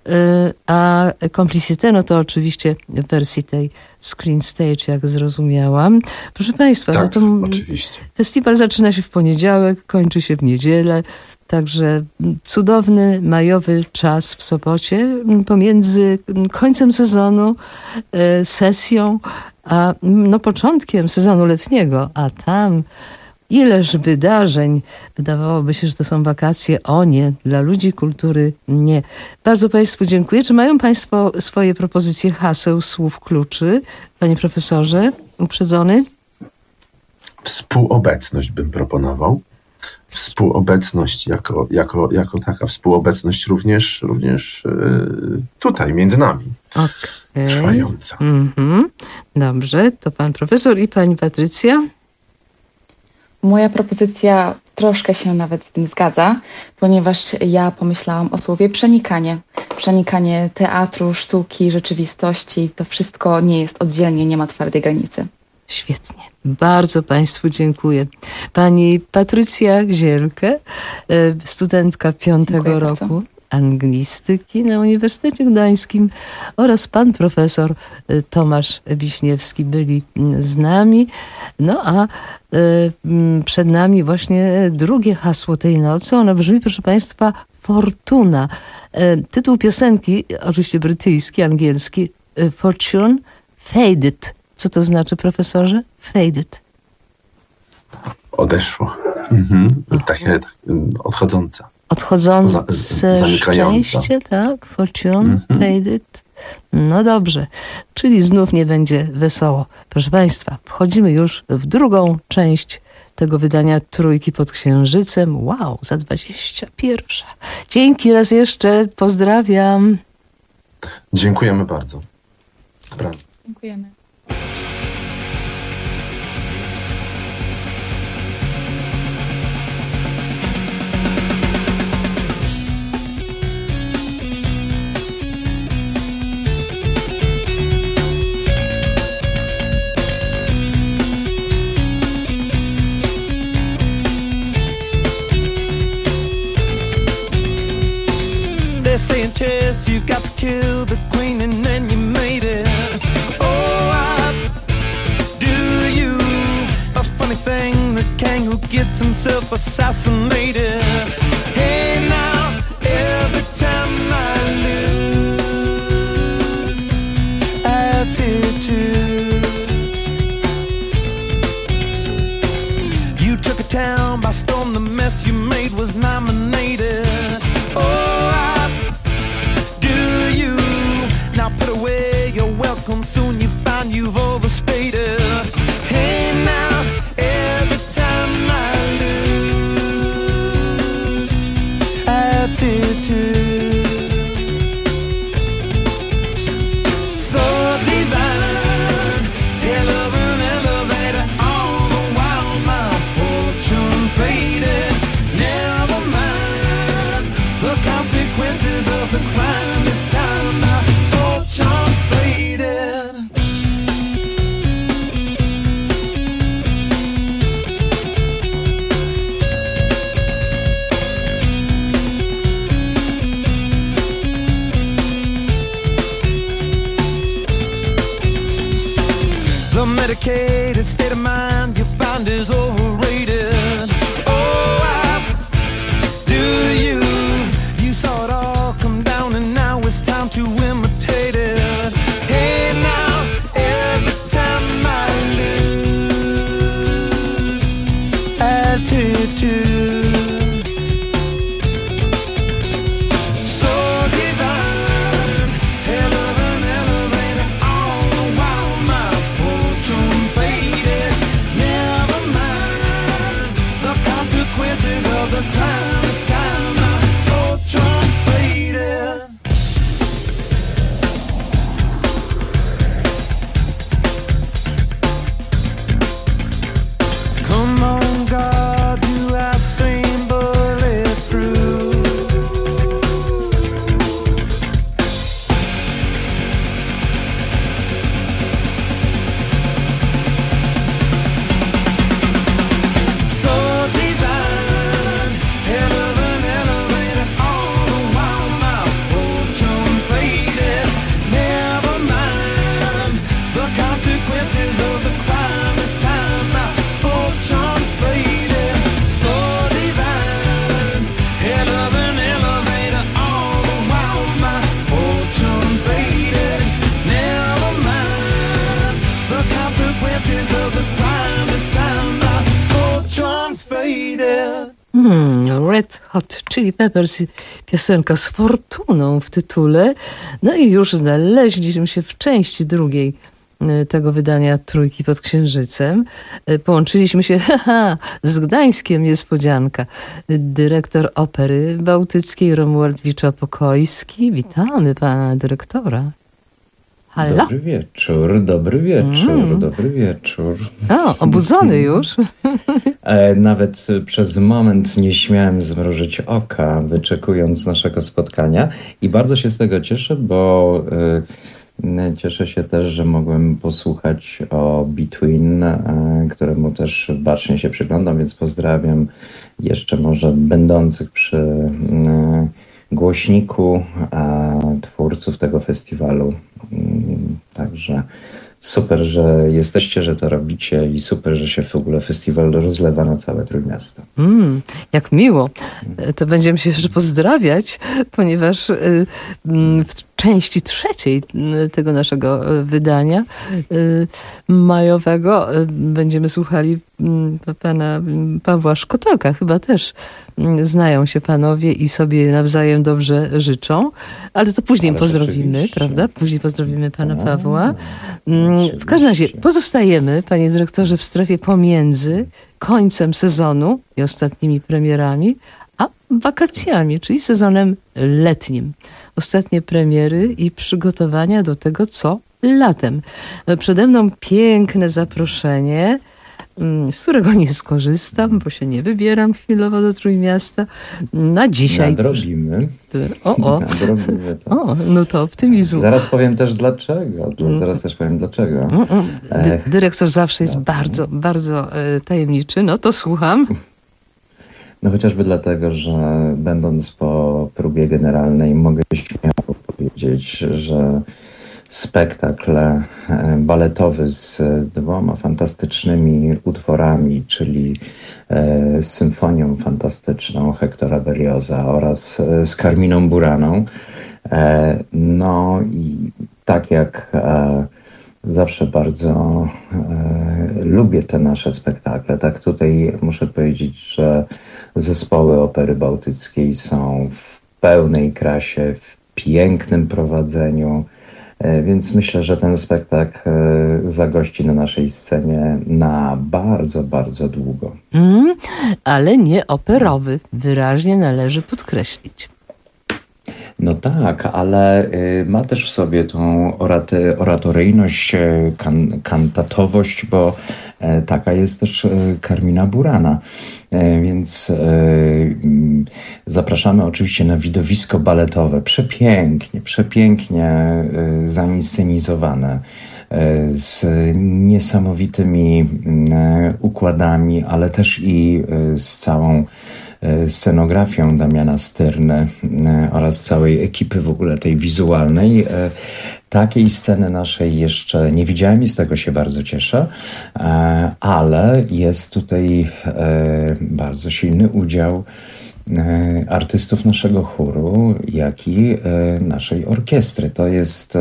a Complicité, no to oczywiście w wersji tej screen stage, jak zrozumiałam. Proszę Państwa,
tak,
no to
oczywiście.
Festiwal zaczyna się w poniedziałek, kończy się w niedzielę. Także cudowny majowy czas w Sopocie pomiędzy końcem sezonu, sesją, a no, początkiem sezonu letniego. A tam ileż wydarzeń. Wydawałoby się, że to są wakacje. O nie, dla ludzi kultury nie. Bardzo Państwu dziękuję. Czy mają Państwo swoje propozycje haseł, słów, kluczy? Panie profesorze, uprzedzony?
Współobecność bym proponował. Współobecność jako, jako, jako taka współobecność również, również yy, tutaj, między nami.
Okay.
Trwająca.
Mm-hmm. Dobrze, to pan profesor i pani Patrycja.
Moja propozycja troszkę się nawet z tym zgadza, ponieważ ja pomyślałam o słowie przenikanie. Przenikanie teatru, sztuki, rzeczywistości. To wszystko nie jest oddzielnie, nie ma twardej granicy.
Świetnie. Bardzo Państwu dziękuję. Pani Patrycja Zielke, studentka piątego roku anglistyki na Uniwersytecie Gdańskim oraz pan profesor Tomasz Wiśniewski byli z nami. No a przed nami właśnie drugie hasło tej nocy. Ono brzmi, proszę Państwa, Fortuna. Tytuł piosenki, oczywiście brytyjski, angielski, Fortune Faded. Co to znaczy, profesorze? Faded.
Odeszło. Mhm. Takie odchodzące.
Odchodzące szczęście, tak? Fortune mm-hmm. Faded. No dobrze. Czyli znów nie będzie wesoło. Proszę Państwa, wchodzimy już w drugą część tego wydania Trójki pod Księżycem. Wow, za dwadzieścia pierwsza. Dzięki raz jeszcze. Pozdrawiam.
Dziękujemy bardzo. Dobranoc.
Dziękujemy.
Saying chess, you got to kill the queen and then you made it. Oh, I do you. A funny thing, the king who gets himself assassinated. Hey now, every time I lose attitude. You took a town by storm, the mess you made was nominated. Oh, I now put away your welcome, soon you find you've overstated. Hey now, every time I lose attitude. So divine, eleven elevator, all the while my fortune faded. Never mind the consequences of the crime this time. My fortune's faded. The medicated state of mind you find is overrated. Oh, I do you. You saw it all come down and now it's time to imitate it. Hey now, every time I lose attitude. So divine, hell of an elevator, all the while my fortune faded. Never mind the consequences of the crime this time. My fortune faded. Come on, God, you have seen bulletproof. So divine, head of an elevator, all the while my fortune faded. Never mind the consequences of the crime this time. My fortune's faded. So divine, head of an elevator, all the while my fortune's faded. Never mind the consequences of the crime this time. My fortune's faded.
Hmm, Red Hot Chili Peppers, piosenka z fortuną w tytule. No i już znaleźliśmy się w części drugiej tego wydania Trójki pod Księżycem. Połączyliśmy się haha, z Gdańskiem, niespodzianka. Dyrektor Opery Bałtyckiej Romuald Wiczo-Pokojski. Witamy pana dyrektora. Halo?
Dobry wieczór, dobry wieczór,
Mm.
dobry wieczór.
O, obudzony już.
E, Nawet przez moment nie śmiałem zmrużyć oka, wyczekując naszego spotkania i bardzo się z tego cieszę, bo Cieszę się też, że mogłem posłuchać o Between, któremu też bacznie się przyglądam, więc pozdrawiam jeszcze może będących przy głośniku twórców tego festiwalu. Także super, że jesteście, że to robicie i super, że się w ogóle festiwal rozlewa na całe Trójmiasto.
Mm, jak miło. To będziemy się jeszcze pozdrawiać, ponieważ y, w części trzeciej tego naszego wydania y, majowego y, będziemy słuchali y, pana Pawła Szkotelka. Chyba też y, znają się panowie i sobie nawzajem dobrze życzą. Ale to później Ale pozdrowimy, prawda? Później pozdrowimy pana A, Pawła. Y, w każdym razie pozostajemy, panie dyrektorze, w strefie pomiędzy końcem sezonu i ostatnimi premierami, a wakacjami, czyli sezonem letnim. Ostatnie premiery i przygotowania do tego, co latem. Przede mną piękne zaproszenie, z którego nie skorzystam, bo się nie wybieram chwilowo do Trójmiasta. Na dzisiaj...
Nadrobimy.
O, o.
Nadrobimy to.
O, no to optymizm.
Zaraz powiem też dlaczego. Zaraz też powiem dlaczego.
Dy- dyrektor zawsze jest bardzo, bardzo e, tajemniczy. No to słucham.
No chociażby dlatego, że będąc po próbie generalnej mogę śmiało powiedzieć, że spektakl baletowy z dwoma fantastycznymi utworami, czyli z symfonią fantastyczną Hektora Berlioza oraz z Carminą Buraną. No i tak jak zawsze bardzo lubię te nasze spektakle, tak tutaj muszę powiedzieć, że zespoły Opery Bałtyckiej są w pełnej krasie, w pięknym prowadzeniu, więc myślę, że ten spektakl zagości na naszej scenie na bardzo, bardzo długo.
Mm, ale nie operowy, wyraźnie należy podkreślić.
No tak, ale y, ma też w sobie tą oraty, oratoryjność, kan, kantatowość, bo y, taka jest też y, Carmina Burana. Y, więc y, y, zapraszamy oczywiście na widowisko baletowe. Przepięknie, przepięknie y, zainscenizowane. Z niesamowitymi y, układami, ale też i y, z całą scenografią Damiana Styrny oraz całej ekipy w ogóle tej wizualnej. Takiej sceny naszej jeszcze nie widziałem i z tego się bardzo cieszę, ale jest tutaj bardzo silny udział artystów naszego chóru, jak i naszej orkiestry. To jest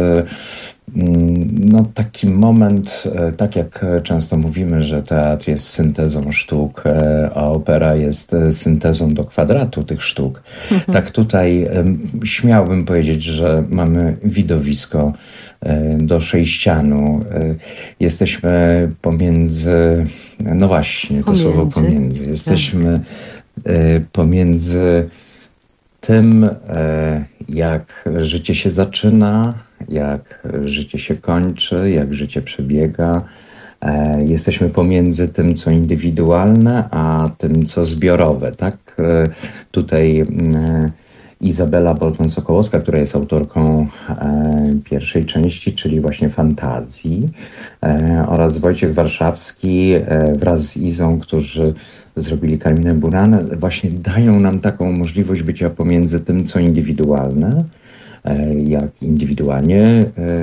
no, taki moment, tak jak często mówimy, że teatr jest syntezą sztuk, a opera jest syntezą do kwadratu tych sztuk. Mhm. Tak tutaj śmiałbym powiedzieć, że mamy widowisko do sześcianu. Jesteśmy pomiędzy, no właśnie, to pomiędzy. słowo pomiędzy. Jesteśmy tak. pomiędzy tym, jak życie się zaczyna, jak życie się kończy, jak życie przebiega. Jesteśmy pomiędzy tym, co indywidualne, a tym, co zbiorowe. Tak? Tutaj Izabela Bolton-Sokołowska, która jest autorką pierwszej części, czyli właśnie Fantazji, oraz Wojciech Warszawski wraz z Izą, którzy zrobili Carminę Buranę, właśnie dają nam taką możliwość bycia pomiędzy tym, co indywidualne, jak indywidualnie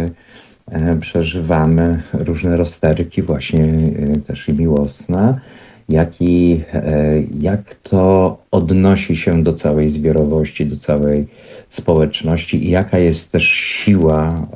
przeżywamy różne rozterki, właśnie też i miłosne, jak i jak to odnosi się do całej zbiorowości, do całej społeczności i jaka jest też siła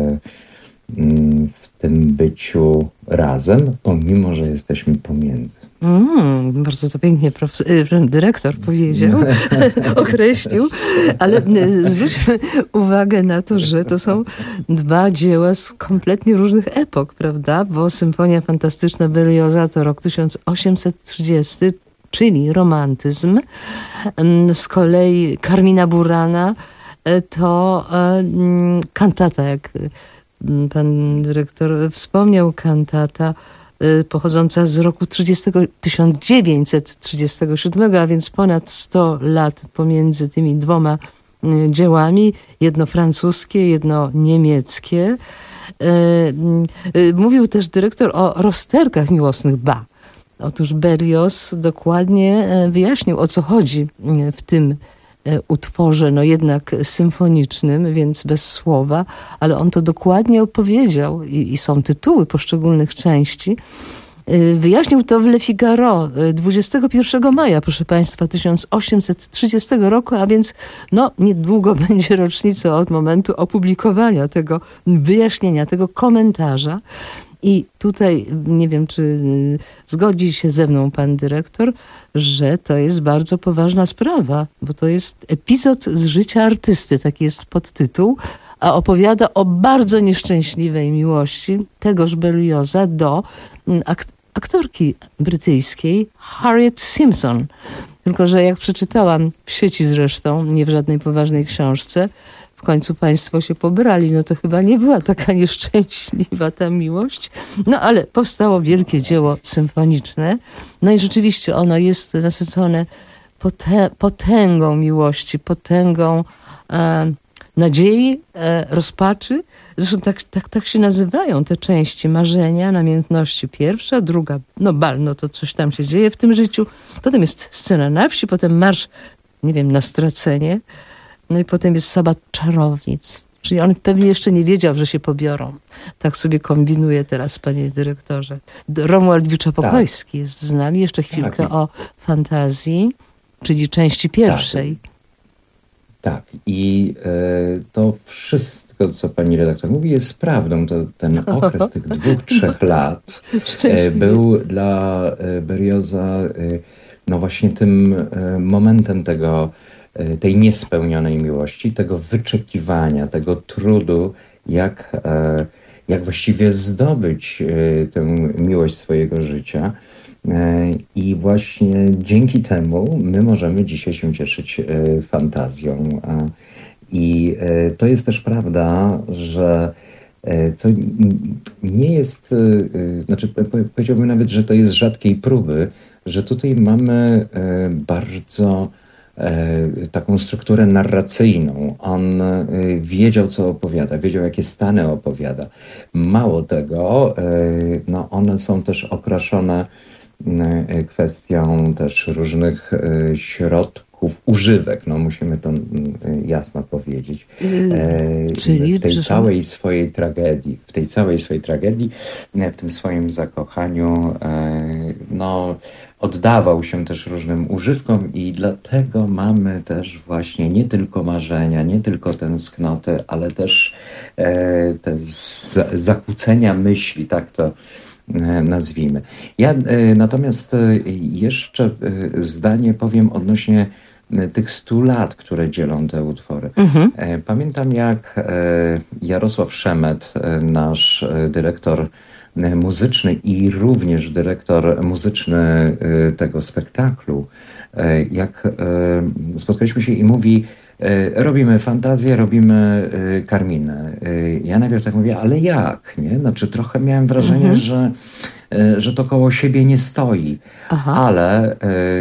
w tym byciu razem, pomimo że jesteśmy pomiędzy.
Mm, bardzo to pięknie prof, dyrektor powiedział, określił, ale zwróćmy uwagę na to, że to są dwa dzieła z kompletnie różnych epok, prawda? Bo Symfonia Fantastyczna Berlioza to rok tysiąc osiemset trzydziesty, czyli romantyzm. Z kolei Carmina Burana to kantata, jak pan dyrektor wspomniał, kantata pochodząca z roku tysiąc dziewięćset trzydziestego siódmego, a więc ponad sto lat pomiędzy tymi dwoma dziełami, jedno francuskie, jedno niemieckie. Mówił też dyrektor o rozterkach miłosnych. Ba. Otóż Berlioz dokładnie wyjaśnił, o co chodzi w tym utworze, no jednak symfonicznym, więc bez słowa, ale on to dokładnie opowiedział i, i są tytuły poszczególnych części. Wyjaśnił to w Le Figaro dwudziestego pierwszego maja, proszę Państwa, tysiąc osiemset trzydziestego roku, a więc no niedługo będzie rocznica od momentu opublikowania tego wyjaśnienia, tego komentarza. I tutaj nie wiem, czy zgodzi się ze mną pan dyrektor, że to jest bardzo poważna sprawa, bo to jest epizod z życia artysty, taki jest podtytuł, a opowiada o bardzo nieszczęśliwej miłości tegoż Berlioza do ak- aktorki brytyjskiej Harriet Simpson. Tylko że jak przeczytałam w sieci zresztą, nie w żadnej poważnej książce, w końcu państwo się pobrali, no to chyba nie była taka nieszczęśliwa ta miłość. No ale powstało wielkie dzieło symfoniczne. No i rzeczywiście ono jest nasycone potę- potęgą miłości, potęgą e, nadziei, e, rozpaczy. Zresztą tak, tak, tak się nazywają te części marzenia, namiętności pierwsza, druga, no bal, no to coś tam się dzieje w tym życiu. Potem jest scena na wsi, potem marsz, nie wiem, na stracenie. No i potem jest sabat czarownic. Czyli on pewnie jeszcze nie wiedział, że się pobiorą. Tak sobie kombinuje teraz, panie dyrektorze. Romuald Wyczepokojski tak. jest z nami. Jeszcze chwilkę tak. o fantazji, czyli części pierwszej.
Tak. tak. I y, to wszystko, co pani redaktor mówi, jest prawdą. To ten okres tych dwóch, trzech lat y, był dla y, Berlioza y, no właśnie tym y, momentem tego tej niespełnionej miłości, tego wyczekiwania, tego trudu, jak, jak właściwie zdobyć tę miłość swojego życia. I właśnie dzięki temu my możemy dzisiaj się cieszyć fantazją. I to jest też prawda, że co nie jest, znaczy powiedziałbym nawet, że to jest rzadkiej próby, że tutaj mamy bardzo taką strukturę narracyjną. On wiedział, co opowiada, wiedział, jakie stany opowiada. Mało tego, no one są też okraszone kwestią też różnych środków, używek, no musimy to jasno powiedzieć.
Czyli,
w tej
że...
całej swojej tragedii, w tej całej swojej tragedii, w tym swoim zakochaniu, no oddawał się też różnym używkom i dlatego mamy też właśnie nie tylko marzenia, nie tylko tęsknoty, ale też e, te z, zakłócenia myśli, tak to e, nazwijmy. Ja e, natomiast e, jeszcze e, zdanie powiem odnośnie e, tych stu lat, które dzielą te utwory. Mhm. E, pamiętam jak e, Jarosław Szemet, e, nasz e, dyrektor muzyczny i również dyrektor muzyczny tego spektaklu, jak spotkaliśmy się i mówi, robimy fantazję, robimy Karminę. Ja najpierw tak mówię, ale jak? Nie? Znaczy trochę miałem wrażenie, mhm. że, że to koło siebie nie stoi. Aha. Ale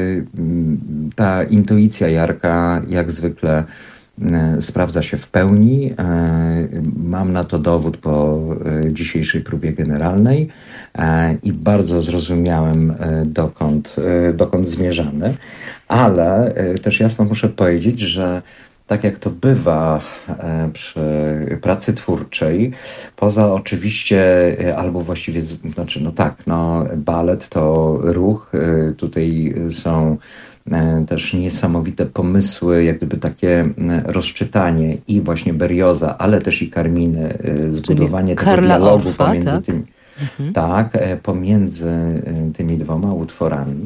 ta intuicja Jarka jak zwykle sprawdza się w pełni. Mam na to dowód po dzisiejszej próbie generalnej i bardzo zrozumiałem, dokąd, dokąd zmierzamy. Ale też jasno muszę powiedzieć, że tak jak to bywa przy pracy twórczej, poza oczywiście, albo właściwie, znaczy no tak, no balet to ruch, tutaj są też niesamowite pomysły, jak gdyby takie rozczytanie i właśnie Berlioza, ale też i Karminy, zbudowanie
Czyli
tego dialogu
Orfa,
pomiędzy
tak?
tymi,
mhm.
tak, pomiędzy tymi dwoma utworami.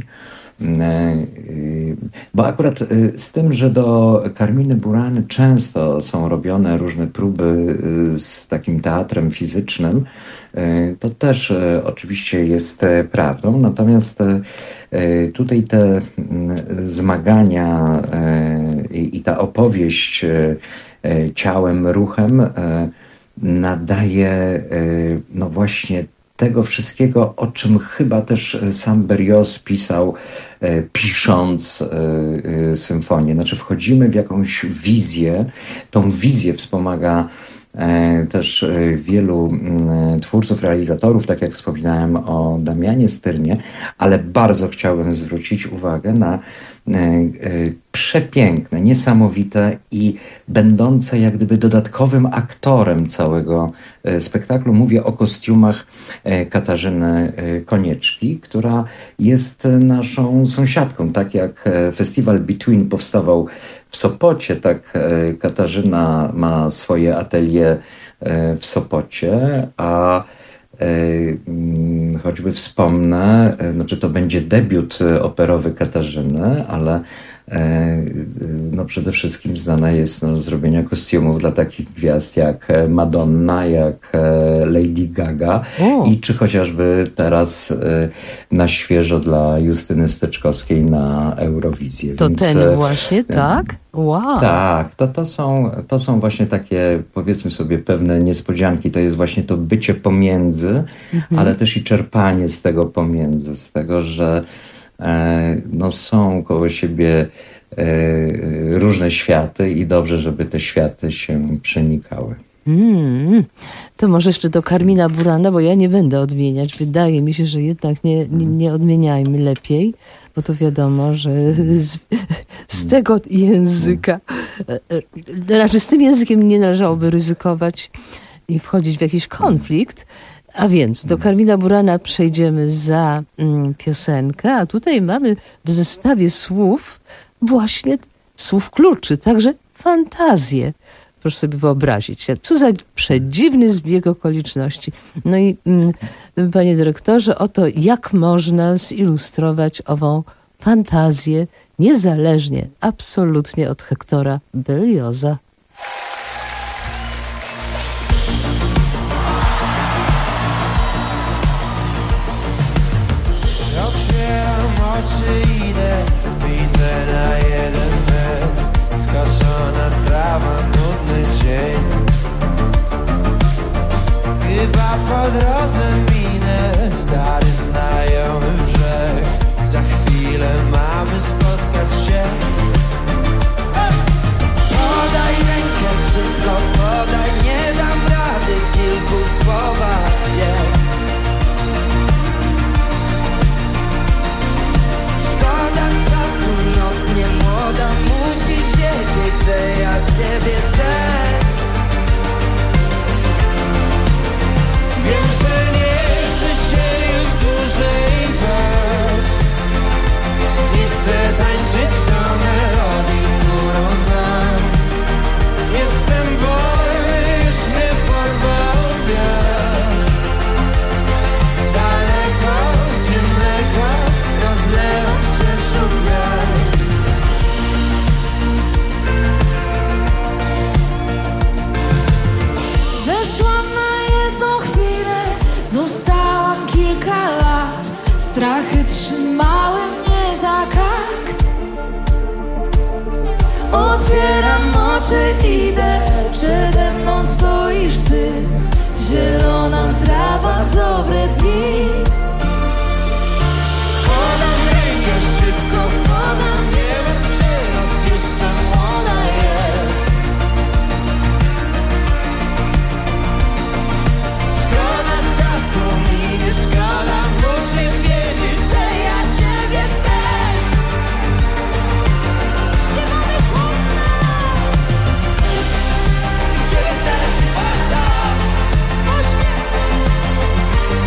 Bo akurat z tym, że do Karminy Burany często są robione różne próby z takim teatrem fizycznym, to też oczywiście jest prawdą. Natomiast tutaj te zmagania i ta opowieść ciałem, ruchem nadaje no właśnie tego wszystkiego, o czym chyba też sam Berlioz pisał, e, pisząc e, e, symfonię. Znaczy wchodzimy w jakąś wizję, tą wizję wspomaga e, też e, wielu e, twórców, realizatorów, tak jak wspominałem o Damianie Styrnie, ale bardzo chciałbym zwrócić uwagę na przepiękne, niesamowite i będące jak gdyby dodatkowym aktorem całego spektaklu. Mówię o kostiumach Katarzyny Konieczki, która jest naszą sąsiadką. Tak jak festiwal Between powstawał w Sopocie, tak Katarzyna ma swoje atelier w Sopocie, a choćby wspomnę, znaczy to będzie debiut operowy Katarzyny, ale no przede wszystkim znana jest no, z robienia kostiumów dla takich gwiazd jak Madonna, jak Lady Gaga o. i czy chociażby teraz na świeżo dla Justyny Steczkowskiej na Eurowizję.
To
Więc,
ten właśnie, tak? Wow.
Tak, to, to, są, to są właśnie takie, powiedzmy sobie, pewne niespodzianki. To jest właśnie to bycie pomiędzy, mhm. ale też i czerpanie z tego pomiędzy, z tego, że e, no, są koło siebie e, różne światy i dobrze, żeby te światy się przenikały.
Mm, to może jeszcze do Karmina Burana, bo ja nie będę odmieniać. Wydaje mi się, że jednak nie, nie, nie odmieniajmy lepiej, bo to wiadomo, że z, z tego języka, znaczy z tym językiem nie należałoby ryzykować i wchodzić w jakiś konflikt. A więc do Karmina Burana przejdziemy za mm, piosenkę, a tutaj mamy w zestawie słów właśnie słów kluczy, także fantazję. Proszę sobie wyobrazić, co za przedziwny zbieg okoliczności. No i mm, panie dyrektorze, oto jak można zilustrować ową fantazję niezależnie, absolutnie od Hektora Berlioza.
Otwieram oczy, idę, widzę na jeden metr, skaszona trawa, nudny dzień. Chyba po drodze minę stary znajomy brzeg. Za chwilę mamy spotkać się. Podaj rękę szybko, podaj, nie dam rady w kilku słowach, yeah. Szkoda czasu, noc nie młoda, musisz wiedzieć, że ja ciebie też. Wiem, że nie chcę się już dłużej bać. Nie chcę tańczyć do melodii, którą znam. Jestem wolny, już mnie porwał wiatr. Daleko, ciemnego, rozlewa się wśród gwiazd.
Weszłam na jedną chwilę, zostałam kilka lat. Strachy trzymały mnie za kark. Otwieram oczy, idę, przede mną stoisz ty. Zielona trawa, dobre dni. Podam rękę szybko, podam, nie martw się, noc jeszcze młoda jest. Szkoda czasu, mi nie szkoda, musisz wiedzieć, że ja ciebie też. Śpiewamy głośno, ciebie też bardzo głośnie.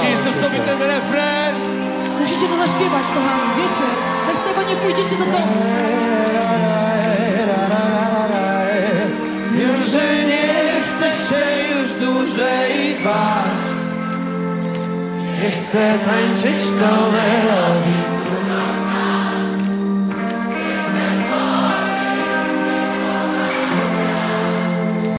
Pamiętajcie jeszcze sobie ten refren.
Musicie to zaśpiewać, kochani, wiecie, bez tego nie pójdziecie do domu.
Wiem, że nie chcę się już dłużej bać. Nie chcę tańczyć nowe